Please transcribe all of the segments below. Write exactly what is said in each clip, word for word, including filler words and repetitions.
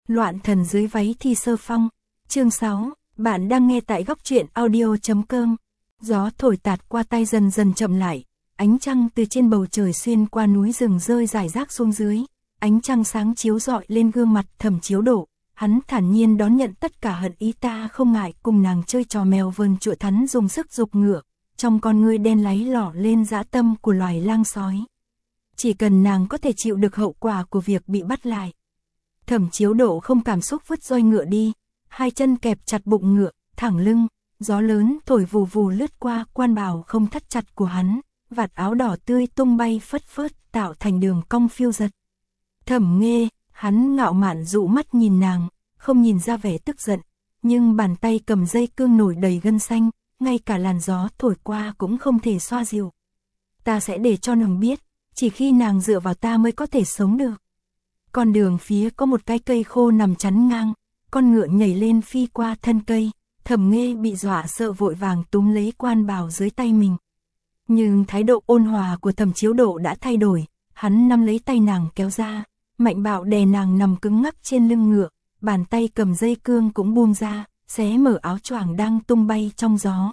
Loạn thần dưới váy Thi Sơ Phong. Chương sáu, bạn đang nghe tại góc truyện audio chấm com. Gió thổi tạt qua tay dần dần chậm lại, ánh trăng từ trên bầu trời xuyên qua núi rừng rơi rải rác xuống dưới, ánh trăng sáng chiếu rọi lên gương mặt Thẩm Chiếu Độ, hắn thản nhiên đón nhận tất cả hận ý, ta không ngại cùng nàng chơi trò mèo vờn chuột, hắn dùng sức giục ngựa, trong con ngươi đen láy lỏ lên dã tâm của loài lang sói. Chỉ cần nàng có thể chịu được hậu quả của việc bị bắt lại. Thẩm Chiếu Độ không cảm xúc vứt roi ngựa đi, hai chân kẹp chặt bụng ngựa, thẳng lưng, gió lớn thổi vù vù lướt qua quan bào không thắt chặt của hắn, vạt áo đỏ tươi tung bay phất phớt tạo thành đường cong phiêu giật. Thẩm Nghê, hắn ngạo mạn dụ mắt nhìn nàng, không nhìn ra vẻ tức giận, nhưng bàn tay cầm dây cương nổi đầy gân xanh, ngay cả làn gió thổi qua cũng không thể xoa dịu. Ta sẽ để cho nàng biết, chỉ khi nàng dựa vào ta mới có thể sống được. Con đường phía có một cái cây khô nằm chắn ngang, con ngựa nhảy lên phi qua thân cây, Thẩm Nghê bị dọa sợ vội vàng túm lấy quan bào dưới tay mình. Nhưng thái độ ôn hòa của Thẩm Chiếu Độ đã thay đổi, hắn nắm lấy tay nàng kéo ra, mạnh bạo đè nàng nằm cứng ngắc trên lưng ngựa, bàn tay cầm dây cương cũng buông ra, xé mở áo choàng đang tung bay trong gió.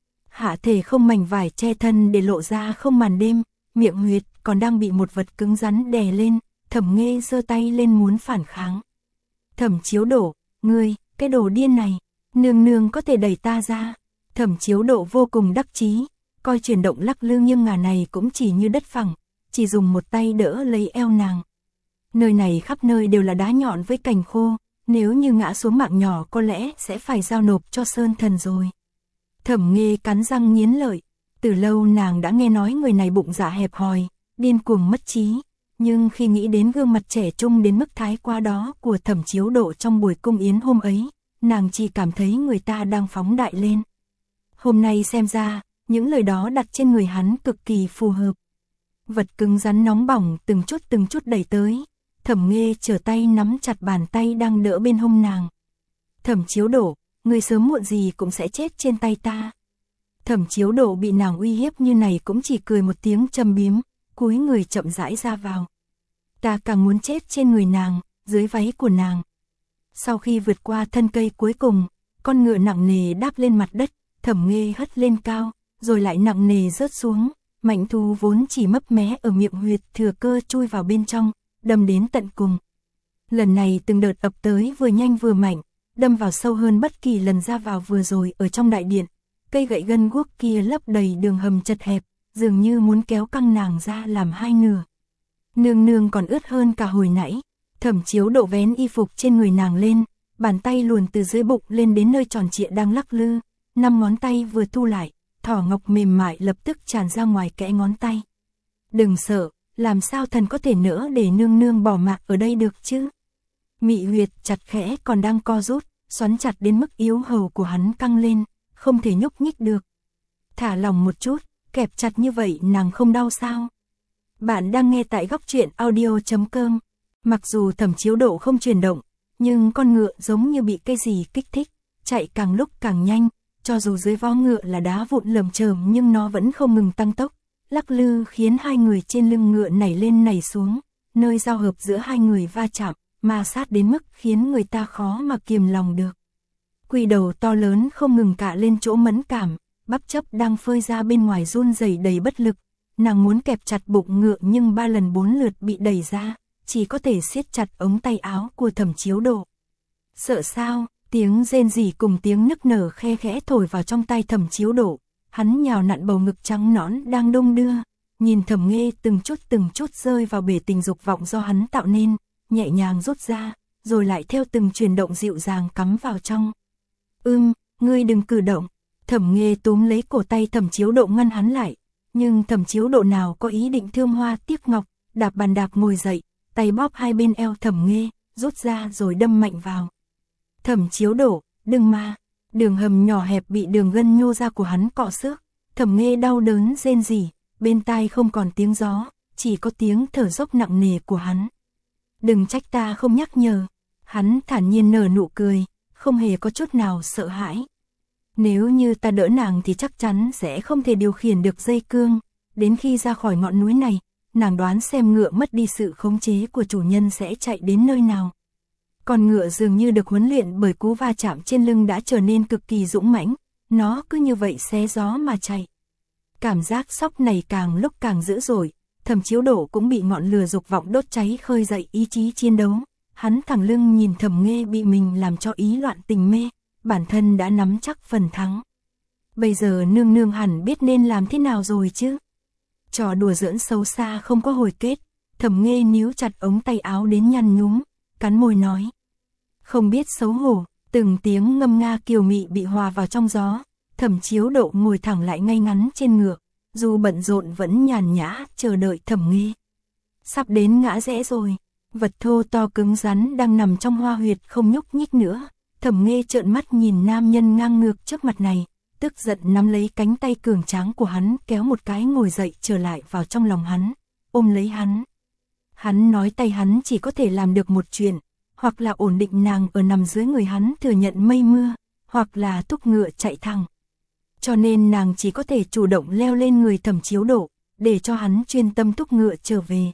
Hạ thể không mảnh vải che thân để lộ ra không màn đêm, miệng huyệt còn đang bị một vật cứng rắn đè lên, Thẩm Nghê giơ tay lên muốn phản kháng. Thẩm Chiếu Độ, ngươi, cái đồ điên này, nương nương có thể đẩy ta ra. Thẩm Chiếu Độ vô cùng đắc chí, coi chuyển động lắc lư nghiêng ngả này cũng chỉ như đất phẳng, chỉ dùng một tay đỡ lấy eo nàng. Nơi này khắp nơi đều là đá nhọn với cành khô, nếu như ngã xuống mạng nhỏ có lẽ sẽ phải giao nộp cho Sơn Thần rồi. Thẩm Nghê cắn răng nghiến lợi, từ lâu nàng đã nghe nói người này bụng dạ hẹp hòi, điên cuồng mất trí, nhưng khi nghĩ đến gương mặt trẻ trung đến mức thái quá đó của Thẩm Chiếu Độ trong buổi cung yến hôm ấy, nàng chỉ cảm thấy người ta đang phóng đại lên. Hôm nay xem ra, những lời đó đặt trên người hắn cực kỳ phù hợp. Vật cứng rắn nóng bỏng từng chút từng chút đẩy tới, Thẩm Nghê trở tay nắm chặt bàn tay đang đỡ bên hông nàng. Thẩm Chiếu Độ, người sớm muộn gì cũng sẽ chết trên tay ta. Thẩm Chiếu Độ bị nàng uy hiếp như này cũng chỉ cười một tiếng châm biếm, cúi người chậm rãi ra vào. Ta càng muốn chết trên người nàng, dưới váy của nàng. Sau khi vượt qua thân cây cuối cùng, con ngựa nặng nề đáp lên mặt đất, Thẩm Nghê hất lên cao, rồi lại nặng nề rớt xuống, mãnh thú vốn chỉ mấp mé ở miệng huyệt thừa cơ chui vào bên trong, đâm đến tận cùng. Lần này từng đợt ập tới vừa nhanh vừa mạnh, đâm vào sâu hơn bất kỳ lần ra vào vừa rồi ở trong đại điện, cây gậy gân guốc kia lấp đầy đường hầm chật hẹp, dường như muốn kéo căng nàng ra làm hai nửa. Nương nương còn ướt hơn cả hồi nãy. Thẩm Chiếu Độ vén y phục trên người nàng lên, bàn tay luồn từ dưới bụng lên đến nơi tròn trịa đang lắc lư, năm ngón tay vừa thu lại, thỏ ngọc mềm mại lập tức tràn ra ngoài kẽ ngón tay. Đừng sợ, làm sao thần có thể nỡ để nương nương bỏ mặc ở đây được chứ? Mị huyệt chặt khẽ còn đang co rút, xoắn chặt đến mức yếu hầu của hắn căng lên, không thể nhúc nhích được. Thả lòng một chút, kẹp chặt như vậy nàng không đau sao? Bạn đang nghe tại góc truyện audio chấm com. Mặc dù Thẩm Chiếu Độ không chuyển động, nhưng con ngựa giống như bị cái gì kích thích, chạy càng lúc càng nhanh, cho dù dưới vó ngựa là đá vụn lởm chởm nhưng nó vẫn không ngừng tăng tốc, lắc lư khiến hai người trên lưng ngựa nảy lên nảy xuống, nơi giao hợp giữa hai người va chạm, ma sát đến mức khiến người ta khó mà kiềm lòng được. Quỳ đầu to lớn không ngừng cạ lên chỗ mẫn cảm, bắp chấp đang phơi ra bên ngoài run rẩy đầy bất lực, nàng muốn kẹp chặt bụng ngựa nhưng ba lần bốn lượt bị đẩy ra, chỉ có thể siết chặt ống tay áo của Thẩm Chiếu Độ. Sợ sao? Tiếng rên rỉ cùng tiếng nức nở khe khẽ thổi vào trong tai Thẩm Chiếu Độ, hắn nhào nặn bầu ngực trắng nõn đang đung đưa, nhìn Thẩm Nghê từng chút từng chút rơi vào bể tình dục vọng do hắn tạo nên, nhẹ nhàng rút ra, rồi lại theo từng chuyển động dịu dàng cắm vào trong. Ưm, ngươi đừng cử động. Thẩm Nghê túm lấy cổ tay Thẩm Chiếu Độ ngăn hắn lại, nhưng Thẩm Chiếu Độ nào có ý định thương hoa tiếc ngọc, đạp bàn đạp ngồi dậy, tay bóp hai bên eo Thẩm Nghê, rút ra rồi đâm mạnh vào. Thẩm Chiếu Độ, đừng mà. Đường hầm nhỏ hẹp bị đường gân nhô ra của hắn cọ xước, Thẩm Nghê đau đớn rên rỉ, bên tai không còn tiếng gió, chỉ có tiếng thở dốc nặng nề của hắn. Đừng trách ta không nhắc nhở. Hắn thản nhiên nở nụ cười, không hề có chút nào sợ hãi. Nếu như ta đỡ nàng thì chắc chắn sẽ không thể điều khiển được dây cương, đến khi ra khỏi ngọn núi này, nàng đoán xem ngựa mất đi sự khống chế của chủ nhân sẽ chạy đến nơi nào. Con ngựa dường như được huấn luyện bởi cú va chạm trên lưng đã trở nên cực kỳ dũng mãnh, nó cứ như vậy xé gió mà chạy. Cảm giác sốc này càng lúc càng dữ dội, Thẩm Chiếu Độ cũng bị ngọn lửa dục vọng đốt cháy khơi dậy ý chí chiến đấu. Hắn thẳng lưng nhìn Thẩm Nghê bị mình làm cho ý loạn tình mê, bản thân đã nắm chắc phần thắng. Bây giờ nương nương hẳn biết nên làm thế nào rồi chứ. Trò đùa giỡn xấu xa không có hồi kết, Thẩm Nghê níu chặt ống tay áo đến nhăn nhúm, cắn môi nói. Không biết xấu hổ, từng tiếng ngâm nga kiều mị bị hòa vào trong gió, Thẩm Chiếu Độ ngồi thẳng lại ngay ngắn trên ngựa, dù bận rộn vẫn nhàn nhã chờ đợi Thẩm Nghê. Sắp đến ngã rẽ rồi, vật thô to cứng rắn đang nằm trong hoa huyệt không nhúc nhích nữa. Thẩm Nghê trợn mắt nhìn nam nhân ngang ngược trước mặt này, tức giận nắm lấy cánh tay cường tráng của hắn kéo một cái ngồi dậy trở lại vào trong lòng hắn, ôm lấy hắn. Hắn nói tay hắn chỉ có thể làm được một chuyện, hoặc là ổn định nàng ở nằm dưới người hắn thừa nhận mây mưa, hoặc là thúc ngựa chạy thẳng. Cho nên nàng chỉ có thể chủ động leo lên người Thẩm Chiếu Độ, để cho hắn chuyên tâm thúc ngựa trở về.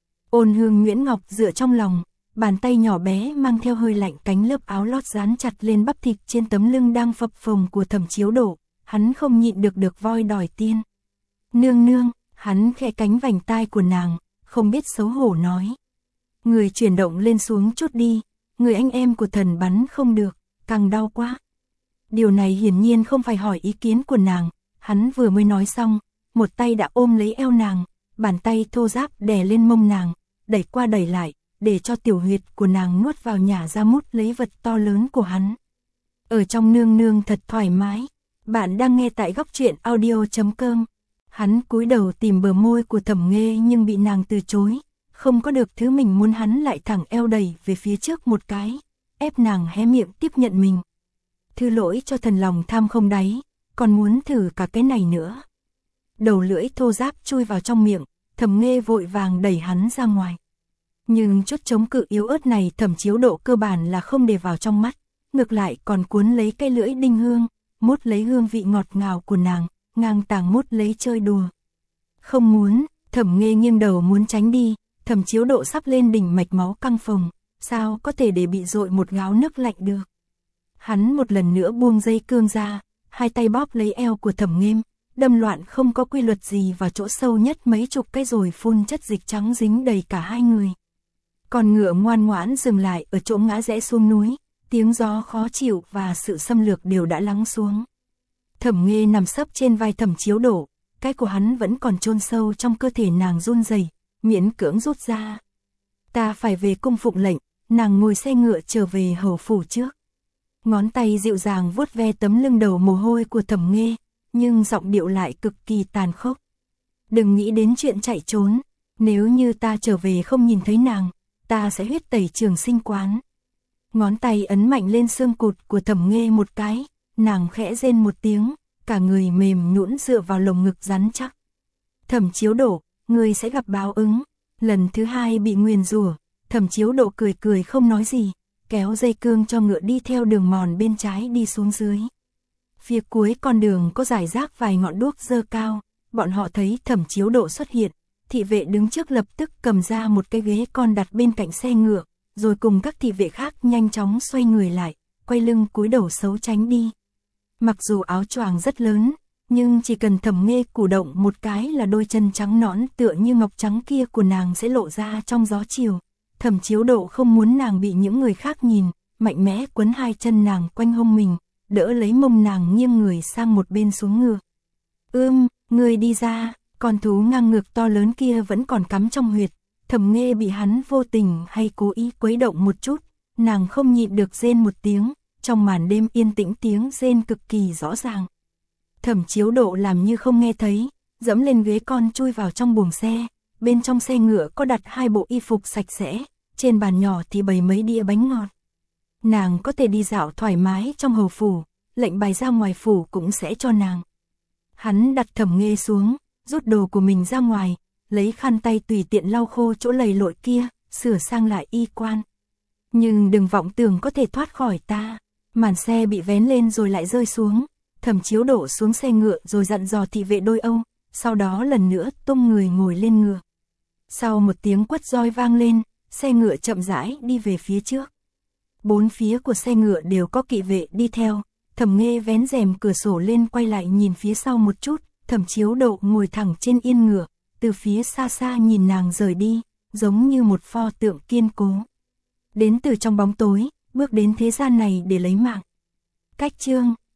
Ôn Hương Nguyễn Ngọc dựa trong lòng, bàn tay nhỏ bé mang theo hơi lạnh cánh lớp áo lót dán chặt lên bắp thịt trên tấm lưng đang phập phồng của Thẩm Chiếu Độ, hắn không nhịn được được voi đòi tiên. Nương nương, hắn khẽ cánh vành tai của nàng, không biết xấu hổ nói. Người chuyển động lên xuống chút đi, người anh em của thần bắn không được, càng đau quá. Điều này hiển nhiên không phải hỏi ý kiến của nàng, hắn vừa mới nói xong, một tay đã ôm lấy eo nàng, bàn tay thô ráp đè lên mông nàng, đẩy qua đẩy lại, để cho tiểu huyệt của nàng nuốt vào nhả ra mút lấy vật to lớn của hắn. Ở trong nương nương thật thoải mái. Bạn đang nghe tại góc truyện audio chấm com. Hắn cúi đầu tìm bờ môi của Thẩm Nghê nhưng bị nàng từ chối, không có được thứ mình muốn, hắn lại thẳng eo đẩy về phía trước một cái, ép nàng hé miệng tiếp nhận mình. Thứ lỗi cho thần lòng tham không đáy, còn muốn thử cả cái này nữa. Đầu lưỡi thô ráp chui vào trong miệng, Thẩm Nghê vội vàng đẩy hắn ra ngoài. Nhưng chút chống cự yếu ớt này Thẩm Chiếu Độ cơ bản là không để vào trong mắt, ngược lại còn cuốn lấy cái lưỡi đinh hương, mút lấy hương vị ngọt ngào của nàng, ngang tàng mút lấy chơi đùa. Không muốn, Thẩm Nghê nghiêng đầu muốn tránh đi, Thẩm Chiếu Độ sắp lên đỉnh mạch máu căng phồng, sao có thể để bị dội một gáo nước lạnh được. Hắn một lần nữa buông dây cương ra, hai tay bóp lấy eo của Thẩm Nghê, đâm loạn không có quy luật gì vào chỗ sâu nhất mấy chục cái rồi phun chất dịch trắng dính đầy cả hai người. Con ngựa ngoan ngoãn dừng lại ở chỗ ngã rẽ xuống núi, tiếng gió khó chịu và sự xâm lược đều đã lắng xuống. Thẩm Nghê nằm sấp trên vai Thẩm Chiếu Độ, cái của hắn vẫn còn chôn sâu trong cơ thể nàng run rẩy, miễn cưỡng rút ra. Ta phải về cung phụng lệnh, nàng ngồi xe ngựa trở về hầu phủ trước. Ngón tay dịu dàng vuốt ve tấm lưng đầu mồ hôi của Thẩm Nghê, nhưng giọng điệu lại cực kỳ tàn khốc. Đừng nghĩ đến chuyện chạy trốn, nếu như ta trở về không nhìn thấy nàng, ta sẽ huyết tẩy Trường Sinh quán. Ngón tay ấn mạnh lên xương cụt của Thẩm Nghê một cái, nàng khẽ rên một tiếng, cả người mềm nhũn dựa vào lồng ngực rắn chắc. Thẩm Chiếu Độ, ngươi sẽ gặp báo ứng. Lần thứ hai bị nguyền rủa, Thẩm Chiếu Độ cười cười không nói gì, kéo dây cương cho ngựa đi theo đường mòn bên trái đi xuống dưới. Phía cuối con đường có rải rác vài ngọn đuốc dơ cao, bọn họ thấy Thẩm Chiếu Độ xuất hiện, thị vệ đứng trước lập tức cầm ra một cái ghế con đặt bên cạnh xe ngựa, rồi cùng các thị vệ khác nhanh chóng xoay người lại, quay lưng cúi đầu xấu tránh đi. Mặc dù áo choàng rất lớn, nhưng chỉ cần Thẩm Nghê cử động một cái là đôi chân trắng nõn tựa như ngọc trắng kia của nàng sẽ lộ ra trong gió chiều. Thẩm Chiếu Độ không muốn nàng bị những người khác nhìn, mạnh mẽ quấn hai chân nàng quanh hông mình, đỡ lấy mông nàng nghiêng người sang một bên xuống ngựa. Ưm, người đi ra, con thú ngang ngược to lớn kia vẫn còn cắm trong huyệt. Thẩm Nghê bị hắn vô tình hay cố ý quấy động một chút, nàng không nhịn được rên một tiếng, trong màn đêm yên tĩnh tiếng rên cực kỳ rõ ràng. Thẩm Chiếu Độ làm như không nghe thấy, dẫm lên ghế con chui vào trong buồng xe, bên trong xe ngựa có đặt hai bộ y phục sạch sẽ, trên bàn nhỏ thì bày mấy đĩa bánh ngọt. Nàng có thể đi dạo thoải mái trong hầu phủ, lệnh bài ra ngoài phủ cũng sẽ cho nàng. Hắn đặt Thẩm Nghê xuống, rút đồ của mình ra ngoài, lấy khăn tay tùy tiện lau khô chỗ lầy lội kia, sửa sang lại y quan. Nhưng đừng vọng tưởng có thể thoát khỏi ta. Màn xe bị vén lên rồi lại rơi xuống, Thẩm Chiếu Độ xuống xe ngựa rồi dặn dò thị vệ đôi âu, sau đó lần nữa tung người ngồi lên ngựa. Sau một tiếng quất roi vang lên, xe ngựa chậm rãi đi về phía trước. Bốn phía của xe ngựa đều có kỵ vệ đi theo, Thẩm Nghê vén rèm cửa sổ lên quay lại nhìn phía sau một chút, Thẩm Chiếu Độ ngồi thẳng trên yên ngựa, từ phía xa xa nhìn nàng rời đi, giống như một pho tượng kiên cố. Đến từ trong bóng tối, bước đến thế gian này để lấy mạng. Cách chương